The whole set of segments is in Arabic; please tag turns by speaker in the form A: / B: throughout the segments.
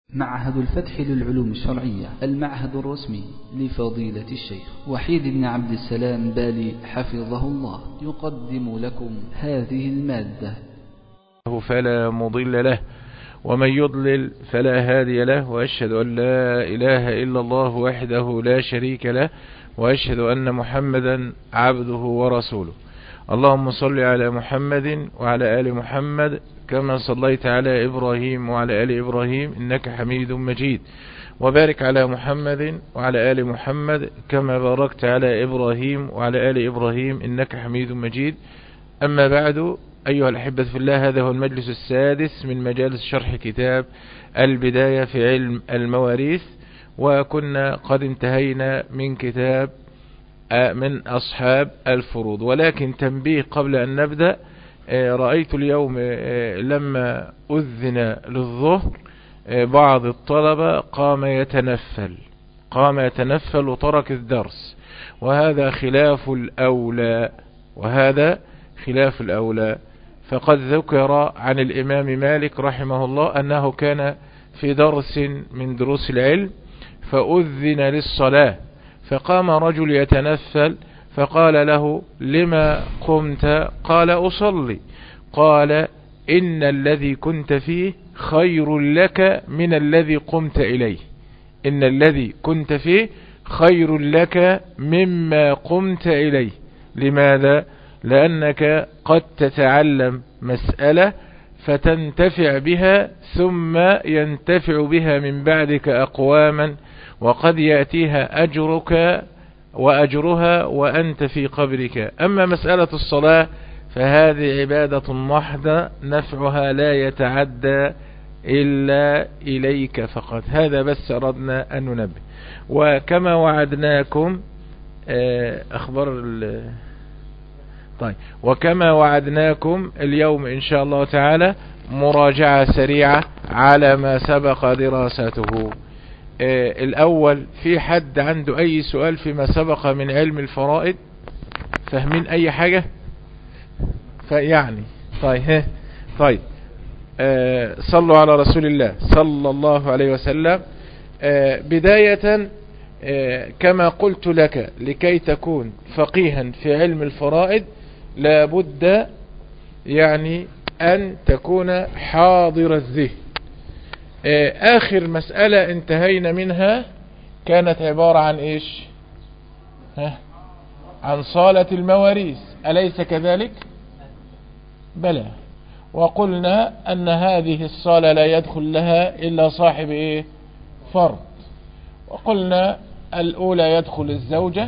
A: معهد الفتح للعلوم الشرعية، المعهد الرسمي لفضيلة الشيخ وحيد بن عبد السلام بالي حفظه الله، يقدم لكم هذه المادة.
B: فلا مضل له ومن يضلل فلا هادي له، وأشهد أن لا إله إلا الله وحده لا شريك له، وأشهد أن محمدا عبده ورسوله. اللهم صل على محمد وعلى آل محمد كما صليت على إبراهيم وعلى آل إبراهيم إنك حميد مجيد، وبارك على محمد وعلى آل محمد كما باركت على إبراهيم وعلى آل إبراهيم إنك حميد مجيد. أما بعد، أيها الأحبة في الله، هذا هو المجلس السادس من مجالس شرح كتاب البداية في علم المواريث، وكنا قد انتهينا من كتاب من أصحاب الفروض. ولكن تنبيه قبل أن نبدأ، رأيت اليوم لما أذن للظهر بعض الطلبة قام يتنفل وترك الدرس، وهذا خلاف الأولى. فقد ذكر عن الإمام مالك رحمه الله أنه كان في درس من دروس العلم فأذن للصلاة، فقام رجل يتنفل فقال له: لما قمت؟ قال: أصلي. قال: إن الذي كنت فيه خير لك من الذي قمت إليه. إن الذي كنت فيه خير لك مما قمت إليه. لماذا؟ لأنك قد تتعلم مسألة فتنتفع بها، ثم ينتفع بها من بعدك أقواما، وقد يأتيها أجرك وأجرها وأنت في قبرك. أما مسألة الصلاة فهذه عبادة محضة، نفعها لا يتعدى إلا إليك فقط. هذا بس أردنا أن ننبه. وكما وعدناكم وكما وعدناكم اليوم إن شاء الله تعالى مراجعة سريعة على ما سبق دراسته. الأول، في حد عنده أي سؤال فيما سبق من علم الفرائض؟ فاهمين أي حاجة؟ طيب صلوا على رسول الله صلى الله عليه وسلم. بداية، كما قلت لك، لكي تكون فقيها في علم الفرائض لابد أن تكون حاضر الذهن. آخر مسألة انتهينا منها كانت عبارة عن إيش؟ عن صالة المواريث، أليس كذلك؟ بلى. وقلنا أن هذه الصالة لا يدخل لها إلا صاحب فرض. وقلنا الأولى يدخل الزوجة،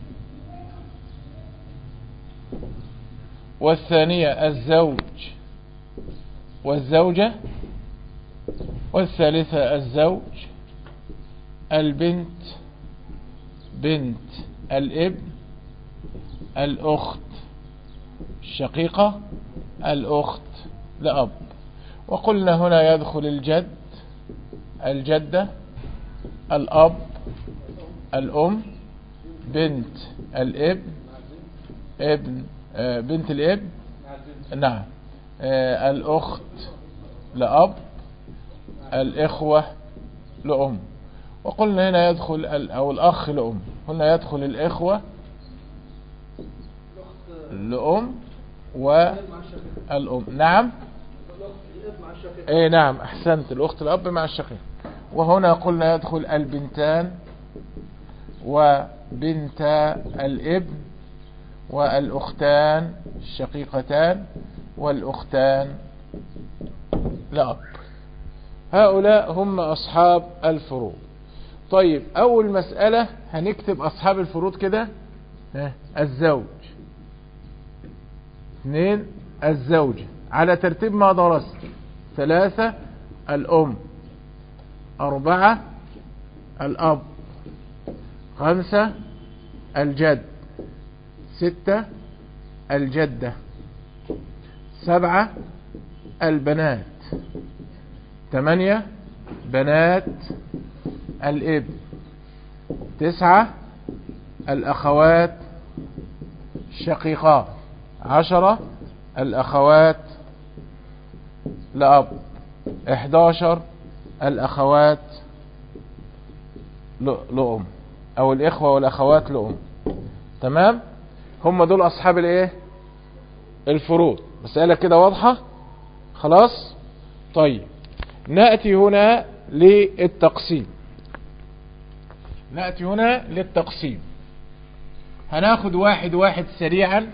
B: والثانية الزوج والزوجة، والثالثة الزوج، البنت، بنت الابن، الأخت الشقيقة، الأخت لأب. وقلنا هنا يدخل الجد، الجدة، الأب، الأم، بنت الابن، بنت الابن، نعم، الأخت لأب، الإخوة لأم. وقلنا هنا يدخل أو الأخ لأم، هنا يدخل الإخوة لأم والأم. نعم، نعم، أحسنت، الأخت الأب مع الشقيق. وهنا قلنا يدخل البنتان وبنت الابن والأختان الشقيقتان والأختان لأب. هؤلاء هم أصحاب الفروض. طيب، أول مسألة هنكتب أصحاب الفروض كده: الزوج، 2 الزوجة على ترتيب ما درست، 3 الأم، 4 الأب، 5 الجد، 6 الجدة، 7 البنات، 8 بنات الابن، 9 الأخوات الشقيقات، 10 الأخوات لأب، 11 الأخوات لأم، أو الإخوة والأخوات لأم. تمام، هم دول أصحاب الإيه؟ الفروض. مسألة كده واضحة خلاص. طيب نأتي هنا للتقسيم. هناخد واحد واحد سريعا.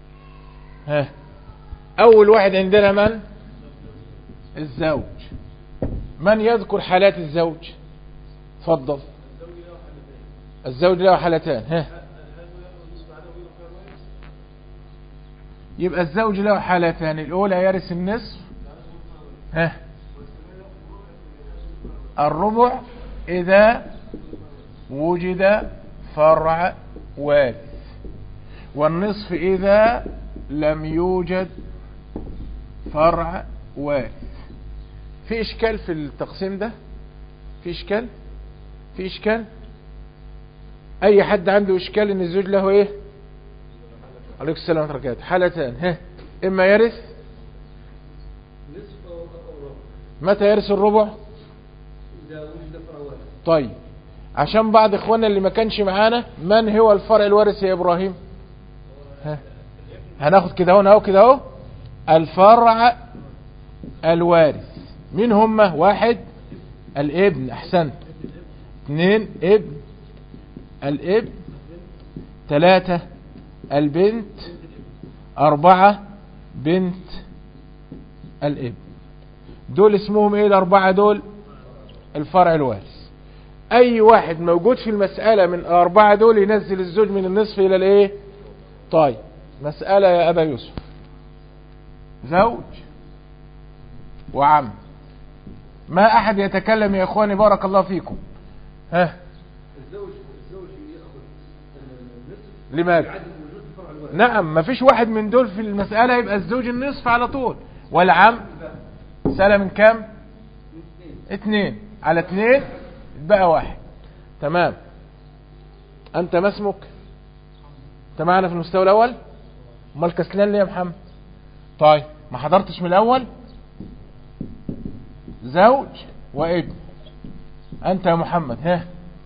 B: أول واحد عندنا من؟ الزوج. من يذكر حالات الزوج؟ تفضل. الزوج له حالتان. يبقى الزوج له حالتان، الأولى يرث النصف، الربع إذا وجد فرع وارث، والنصف إذا لم يوجد فرع وارث. في إشكال في التقسيم ده؟ في إشكال؟ أي حد عنده إشكال إن الزوج له إيه؟ عليكم السلام ورحمة الله وبركاته. حالتان، إما يرث. متى يرث الربع؟ إذا وجد فرع وارث. طيب عشان بعض إخواننا اللي ما كانش معانا، من هو الفرع الوارث يا إبراهيم؟ هناخد كده اهو الفرع الوارث. مين هم؟ واحد الابن، أحسنت. 2 ابن الابن. 3 البنت. 4 بنت الابن. دول اسمهم ايه الأربعة دول؟ الفرع الوارث. اي واحد موجود في المسألة من الأربعة دول ينزل الزوج من النصف الى الايه؟ طيب مسألة يا أبا يوسف، زوج وعم. ما أحد يتكلم يا إخواني بارك الله فيكم. الزوج يأخذ النصف. لماذا؟ نعم، ما فيش واحد من دول في المسألة يبقى الزوج النصف على طول. والعم مسألة من كام؟ 2 على 2 بقى 1. تمام. أنت ما اسمك؟ أنت معنا في المستوى الأول؟ امال كسلان ليه يا محمد؟ طيب ما حضرتش من الأول؟ زوج وابن. أنت يا محمد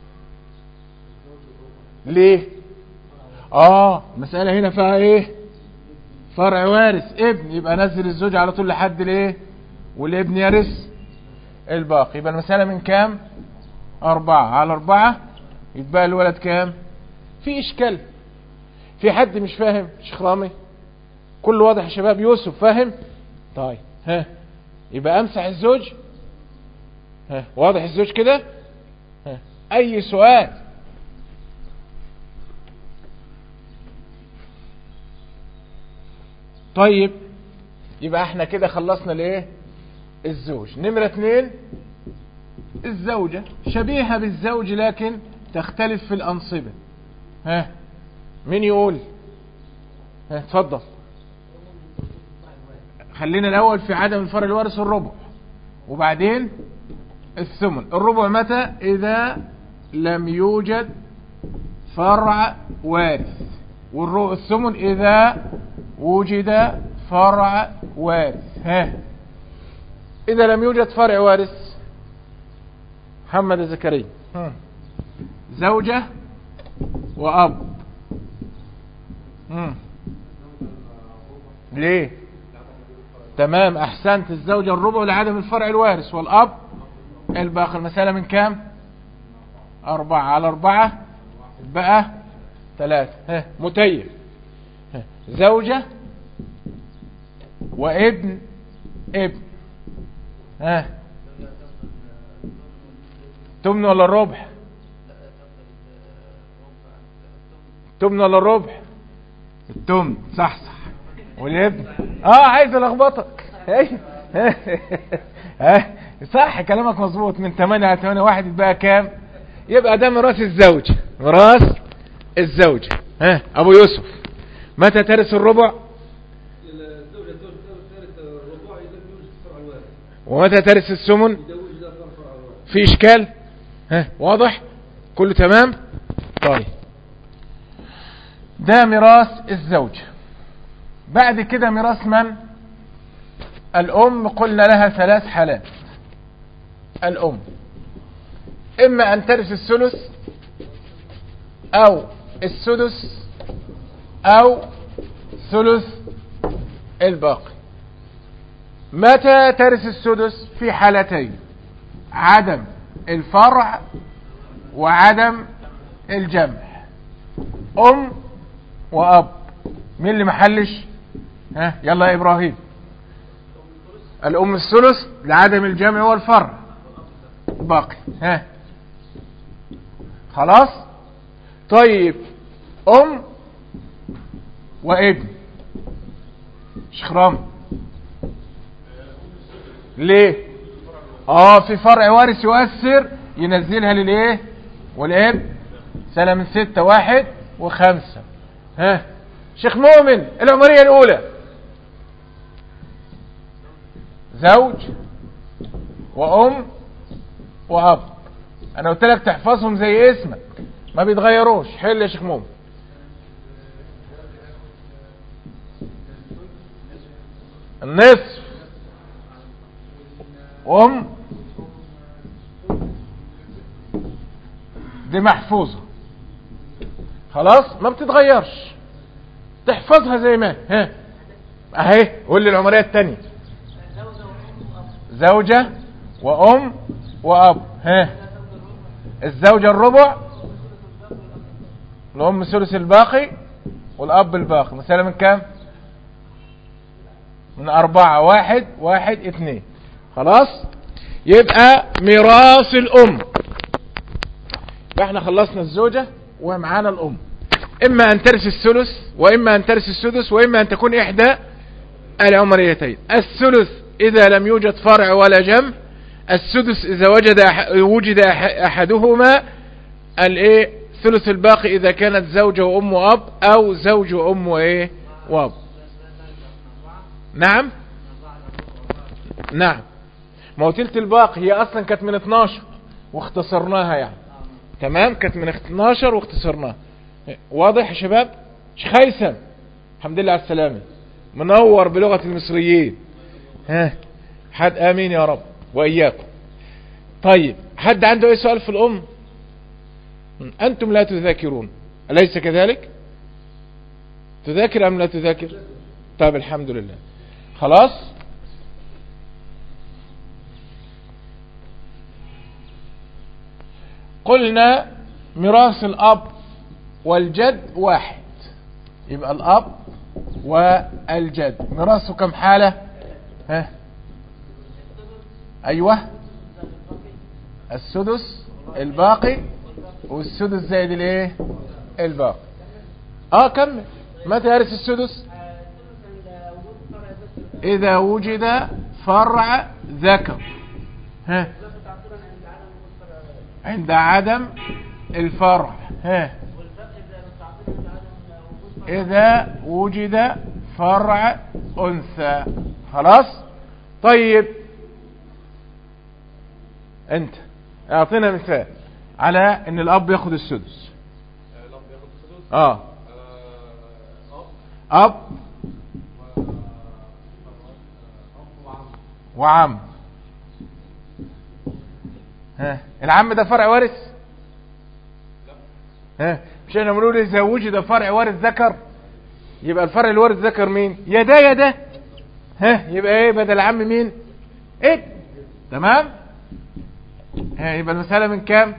B: ليه؟ مسألة هنا فيها ايه؟ فرع وارث ابن، يبقى نزل الزوج على طول لحد الايه؟ والابن يرث الباقي. يبقى المسألة من كام؟ 4 على 4، يتبقى الولد كام؟ في إشكال؟ في حد مش فاهم؟ شيخ رامي كله واضح يا شباب؟ يوسف فاهم؟ طيب يبقى امسح الزوج. واضح الزوج كده؟ اي سؤال؟ طيب يبقى احنا كده خلصنا الايه؟ الزوج. نمرة 2 الزوجة، شبيهة بالزوج لكن تختلف في الأنصبة. مين يقول؟ اتفضل. خلينا الأول في عدم الفرع الوارث الربع، وبعدين الثمن. الربع متى؟ إذا لم يوجد فرع وارث، والثمن إذا وجد فرع وارث. إذا لم يوجد فرع وارث، محمد زكريا، زوجة وأب. ليه؟ تمام، أحسنت. الزوجة الربع لعدم الفرع الوارث، والأب الباقي. المسألة من كام؟ 4 على 4 بقى 3. متيم. زوجة وابن ابن. تمن ولا الربع؟ تمن ولا الربع؟ التمن، صح. والابن عايز الخبطك. صح كلامك مظبوط. من 8 على 8 واحد يبقى كام؟ يبقى ده ميراث الزوج. ميراث الزوج. ابو يوسف، متى ترث الربع؟ الزوجة ترث الربع اذا لم يوجد فرع الوارث. ومتى ترث الثمن؟ اذا وجد فرع الوارث. في اشكال؟ واضح كله تمام؟ طيب ده ميراث الزوج. بعد كده ميراث من؟ الأم. قلنا لها 3 حالات. الأم إما أن ترث الثلث أو السدس أو ثلث الباقي. متى ترث السدس؟ في حالتين: عدم الفرع وعدم الجمع. أم وأب، مين اللي محلش؟ يلا يا إبراهيم. الأم الثلث لعدم الجمع والفرع، باقي. خلاص. طيب أم وابن، شيخ رامي، ليه؟ في فرع وارث يؤثر، ينزلها للايه والابن. سنة من 6 1 و5. شيخ مؤمن، العمرية الأولى: زوج وأم وأب. أنا قلت لك تحفظهم زي اسمك، ما بيتغيروش. حل يا شيخ مؤمن. النصف، أم، دي محفوظة خلاص، ما بتتغيرش، تحفظها زي ما اهي. قول لي العمرية الثانية: زوجة وأم وأب. الزوجة الربع، الأم ثلث الباقي والأب الباقي. مثلا من كام؟ من 4. 1 1 2. خلاص. يبقى ميراث الأم، احنا خلصنا الزوجة ومعانا الأم. إما أن ترث الثلث وإما أن ترث السدس وإما أن تكون إحدى العمريتين. الثلث إذا لم يوجد فرع ولا جمع، السدس إذا وجد أحدهما، ثلث الباقي إذا كانت زوجة وأم وأب أو زوج وأم وأب. نعم ما هو تلت الباقي هي أصلا كانت من 12 واختصرناها يعني. تمام، كانت من 12 واختصرناها. واضح يا شباب؟ شيخ هيثم، الحمد لله على السلامة، منور بلغة المصريين. حد آمين يا رب وإياكم. طيب، حد عنده أي سؤال في الأم؟ أنتم لا تذاكرون، أليس كذلك؟ تذاكر أم لا تذاكر؟ طيب الحمد لله. خلاص. قلنا ميراث الأب والجد واحد، يبقى الأب والجد ميراثه كم حالة؟ أيوة، السدس الباقي والسدس زائد الايه الباقي. كمل. متى يرث السدس؟ إذا وجد فرع ذكر. عند عدم الفرع. إذا وجد فرع أنثى. خلاص. طيب أنت أعطينا مثال على أن الأب يأخذ السدس. أب وعم. العم ده فرع وارث؟ مش احنا بنقول اذا وجد فرع وارث ذكر، يبقى الفرع الوارث ذكر مين؟ يا ده. يبقى ايه بدل العم مين؟ تمام. يبقى المسألة من كام؟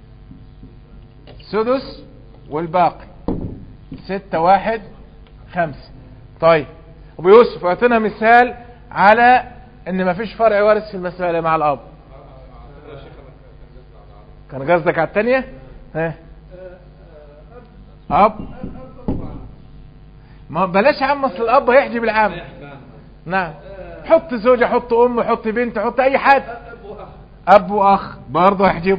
B: سدس والباقي 6 1 5. طيب ابو يوسف، اعطينا مثال على ان ما فيش فرع وارث في المسألة مع الاب. كان قصدك على الثانية؟ اب. ما بلاش عم، اصل الاب هيحجب العام. نعم، حط زوجة، حط ام، حط بنت، حط اي حد. اب واخ برضه هيحجبه.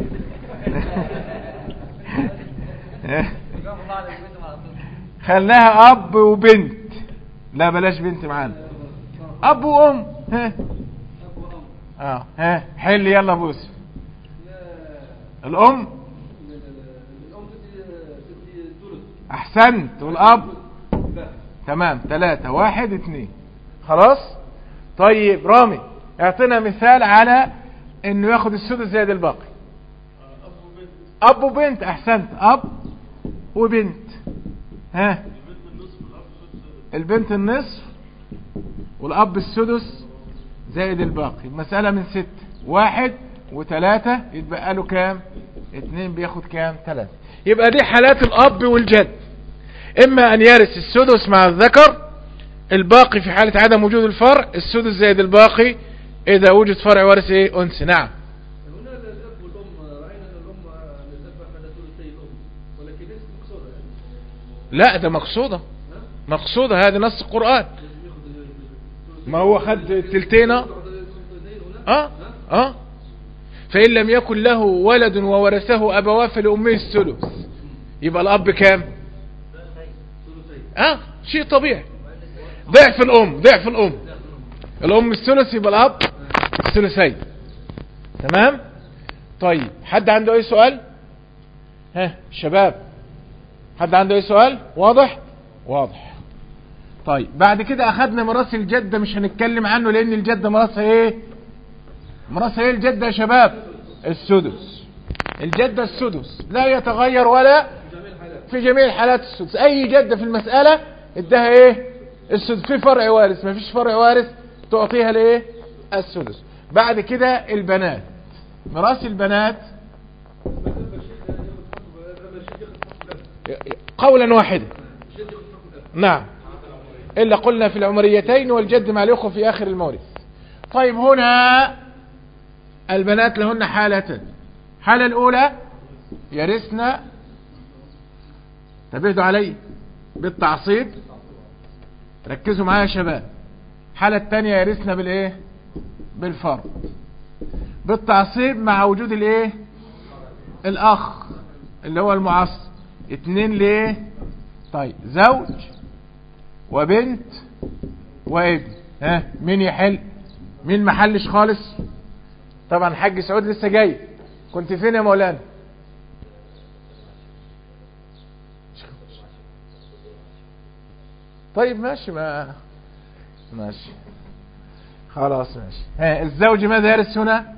B: خلاها اب وبنت. لا بلاش بنت معانا، اب وام. حل يلا بوس. الام احسنت، والاب تمام 3 1 2. خلاص. طيب رامي، اعطينا مثال على انه ياخد السدس زائد الباقي. اب وبنت، احسنت، اب وبنت. ها، البنت النصف والاب السدس زائد الباقي. المسألة من 6، 1 و3 يتبقى له كام؟ 2 بياخد كام؟ 3. يبقى دي حالات الاب والجد، اما ان يرث السدس مع الذكر، الباقي في حالة عدم وجود الفرع، السدس زائد الباقي اذا وجد فرع وارث ايه؟ انثى. نعم.
C: هنا الاب والام راينا ان الام نسبها على ثلثي الام، ولكن ليست مقصوده يعني.
B: لا ده مقصوده، مقصوده، هذا نص القرآن. ما هو خد التلتين. فإن لم يكن له ولد وورثه أبواه فلأمه الثلث، يبقى الأب كام؟ شيء طبيعي، ضعف الأم، ضعف الأم، الأم الثلث يبقى الأب الثلثين. تمام. طيب حد عنده أي سؤال؟ شباب، حد عنده أي سؤال؟ واضح؟ واضح. طيب بعد كده أخذنا ميراث الجدة، مش هنتكلم عنه لأن الجدة ميراثها إيه؟ ميراثها إيه الجدة يا شباب؟ السدس. الجدة السدس لا يتغير ولا في جميع الحالات السدس. أي جدة في المسألة ادها إيه؟ السدس. في فرع وارث، ما فيش فرع وارث تعطيها لإيه؟ السدس. بعد كده البنات، ميراث البنات قولا واحدا. نعم، إلا قلنا في العمريتين والجد مع الأخوة في آخر المورث. طيب هنا البنات لهن حالتان. الحالة الأولى يرثن، تبهدوا علي بالتعصيب، ركزوا معايا يا شباب. الحالة الثانية يرثن بالإيه؟ بالفرض. بالتعصيب مع وجود الإيه؟ الأخ اللي هو المعصب. 2 ليه؟ طيب زوج وبنت وابن. مين يحل؟ مين محلش خالص؟ طبعا حاج سعود لسه جاي. كنت فين يا مولانا؟ طيب ماشي، ما ماشي خلاص ماشي. الزوج ماذا يرث هنا؟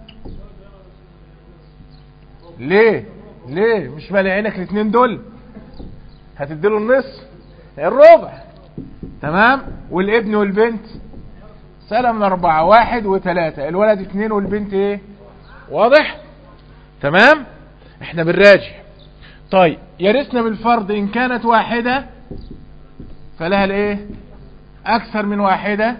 B: ليه مش مالي عينك الاثنين دول؟ هتديله النصف، الربع. تمام. والابن والبنت سلم من 4، 1 و3، الولد 2 والبنت ايه؟ واضح؟ تمام. احنا بنراجع. طيب يرثنا بالفرض ان كانت واحدة فلها الايه؟ اكثر من واحدة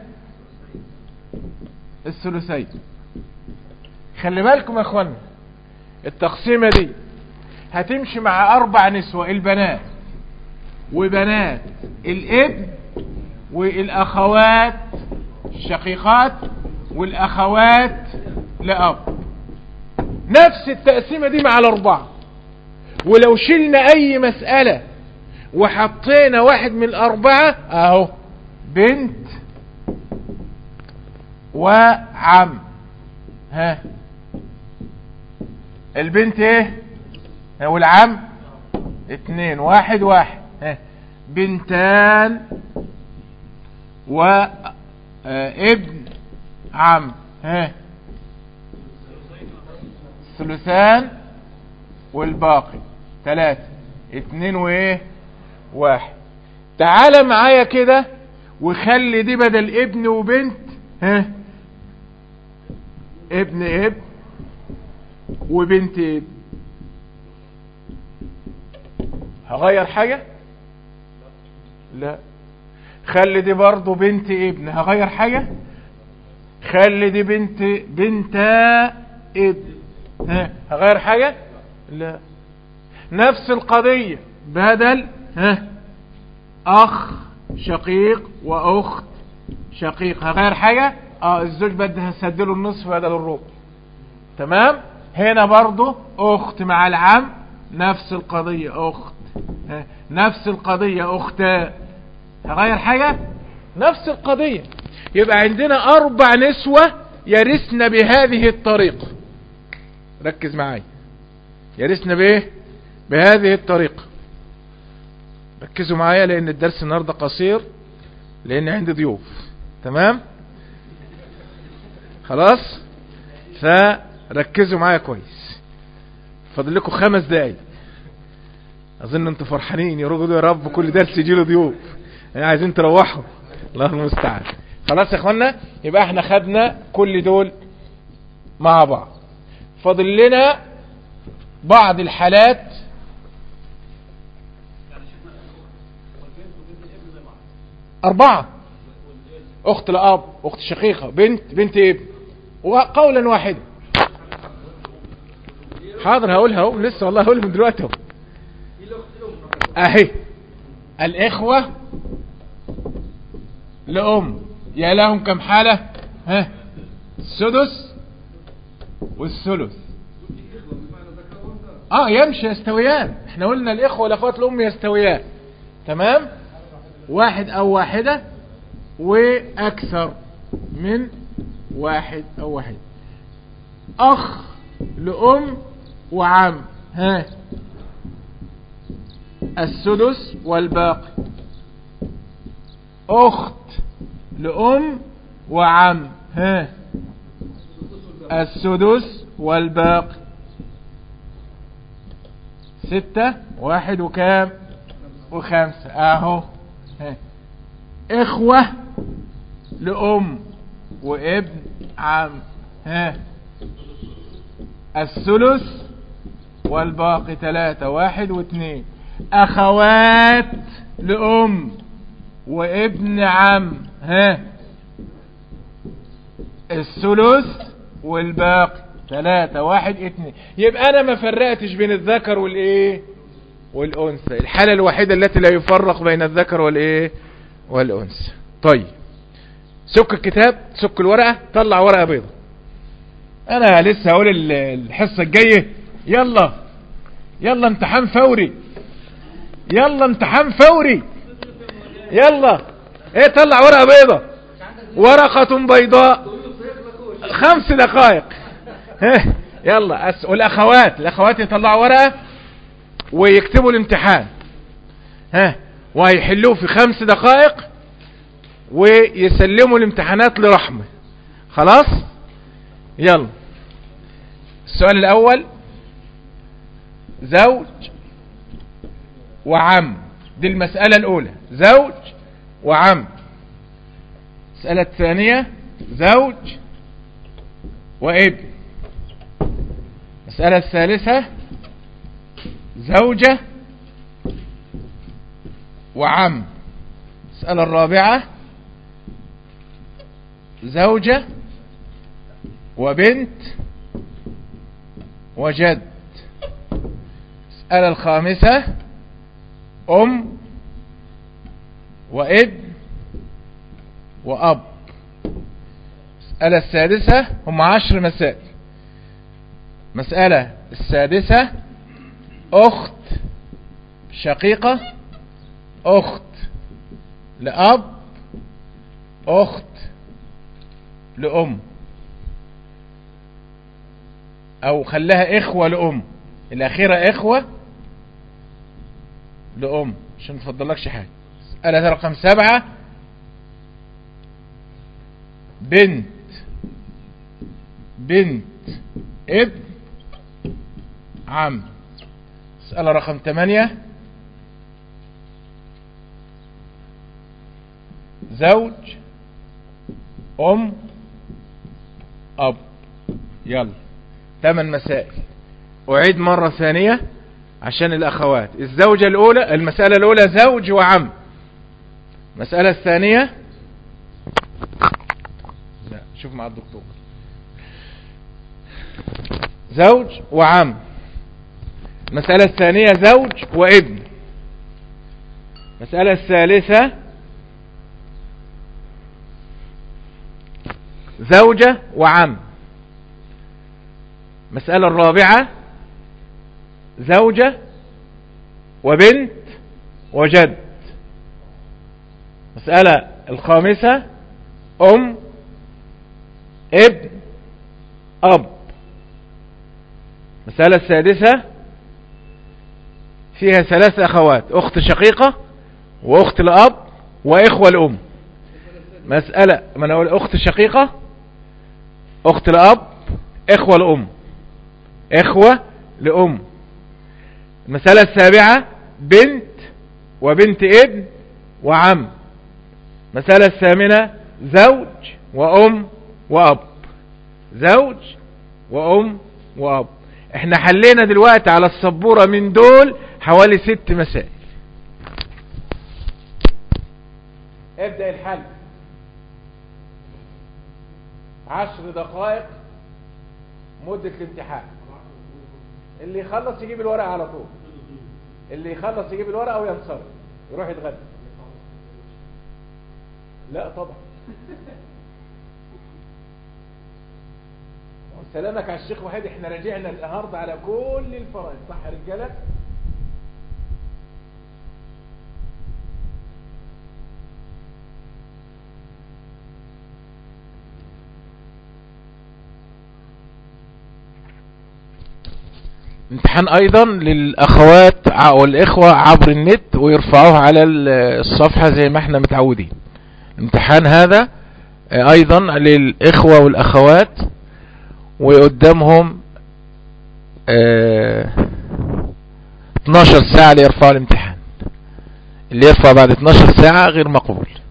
B: الثلثين. خلي بالكم يا اخوانا، التقسيمة دي هتمشي مع 4 نسوة، البنات وبنات الابن والاخوات الشقيقات والاخوات لأب. نفس التقسيمة دي مع ال4. ولو شلنا اي مسألة وحطينا واحد من ال4 اهو، بنت وعم. البنت ايه والعم؟ 2، 1، 1. بنتان وابن عم. ثلثان والباقي 3، 2 وايه؟ 1. تعال معايا كده وخلي دي بدل ابن وبنت ابن وبنت ابن. هغير حاجة؟ لا. خلي دي برضو بنت ابن، هغير حاجة؟ خلي دي بنتا ابن، هغير حاجة؟ لا. نفس القضية، بدل اخ شقيق واخت شقيق، هغير حاجة؟ الزوج بدها هسدله النصف بدل الربع. تمام. هنا برضو اخت مع العم، نفس القضية، اخت نفس القضية، اختان، هغير حاجة؟ نفس القضية. يبقى عندنا 4 نسوة يرثن بهذه الطريقة. ركز معايا، يرثن بايه؟ بهذه الطريقة. ركزوا معايا لان الدرس النهاردة قصير لان عندي ضيوف. تمام خلاص. ركزوا معايا كويس، فاضل لكم 5 دقايق. اظن انتوا فرحانين، يرجوا يا رب كل درس يجي له ضيوف، يعني عايزين تروحوا. الله المستعان. خلاص يا اخوانا، يبقى احنا خدنا كل دول مع بعض. فاضل لنا بعض الحالات. 4: اخت لاب، اخت شقيقة، بنت ابن، وقولا واحدا. حاضر هقولها اهو، لسه والله هقول من دلوقتي اهو. اهي الاخوة لأم، يا لهم كم حالة؟ ها، السدس والثلث. يمشي يستويان. احنا قلنا الاخوة والاخوات الام يستويان، تمام؟ واحد او واحدة واكثر من واحد او واحد. اخ لام وعم، ها، السدس والباقي. اخت لام وعم، ها، السدس والباقي. 6 1 وكام؟ و5 اهو. ها. اخوة لام وابن عم، ها، الثلث والباقي 3 1 و2. اخوات لام وابن عم، ها، الثلث والباقي 3 1 2. يبقى انا ما فرقتش بين الذكر والايه والانثى. الحالة الوحيدة التي لا يفرق بين الذكر والايه والانثى. طيب سك الكتاب، سك الورقة، طلع ورقة بيضة. انا لسه هقول الحصة الجاية. يلا امتحان فوري، يلا امتحان فوري، يلا. ايه، طلع ورقة بيضة، ورقة بيضاء، 5 دقائق. يلا. الاخوات يطلعوا ورقة ويكتبوا الامتحان، وهيحلوه في 5 دقائق ويسلموا الامتحانات لرحمة. خلاص، يلا. السؤال الاول: زوج وعم. دي المسألة الاولى، زوج وعم. المسألة الثانية: زوج وابن. المسألة الثالثة: زوجة وعم. المسألة الرابعة: زوجة وبنت وجد. المسألة الخامسة: أم وابن وأب. المسألة السادسة، هم 10 مسائل. مسألة السادسة: أخت شقيقة، أخت لأب، أخت لأم، أو خلاها إخوة لأم. الأخيرة إخوة لأم عشان متفضلكش حاجة. مسألة رقم 7: بنت ابن عم. مسألة رقم 8: زوج أم أب. يلا 8 مسائل. أعيد مرة ثانية عشان الأخوات. الزوجة الأولى، المسألة الأولى زوج وعم. المسألة الثانية، لا شوف مع الدكتور، زوج وعم. المسألة الثانية زوج وابن. المسألة الثالثة زوجة وعم. المسألة الرابعة زوجة وبنت وجد. المسألة الخامسة أم ابن أب. المسألة السادسة فيها 3 أخوات: أخت شقيقة وأخت الأب وإخوة الأم. مسألة، ما أنا أقول أخت شقيقة، أخت الأب، إخوة الأم. إخوة لأم. المسألة السابعة بنت وبنت ابن وعم. المسألة الثامنة زوج وأم وأب. زوج وأم وأب. احنا حلينا دلوقتي على السبورة من دول حوالي 6 مسائل. ابدأ الحل. 10 دقائق مدة الامتحان. اللي يخلص يجيب الورقة على طول. اللي يخلص يجيب الورقة وينصرف يروح يتغدى. لا طبعا. سلامك على الشيخ وحيد. احنا راجعنا النهارده على كل الفرائض، صح يا رجاله؟ امتحان ايضا للاخوات والاخوة عبر النت ويرفعوه على الصفحة زي ما احنا متعودين. امتحان هذا ايضا للاخوة والاخوات وقدامهم 12 ساعة ليرفعوا الامتحان. اللي يرفع بعد 12 ساعة غير مقبول.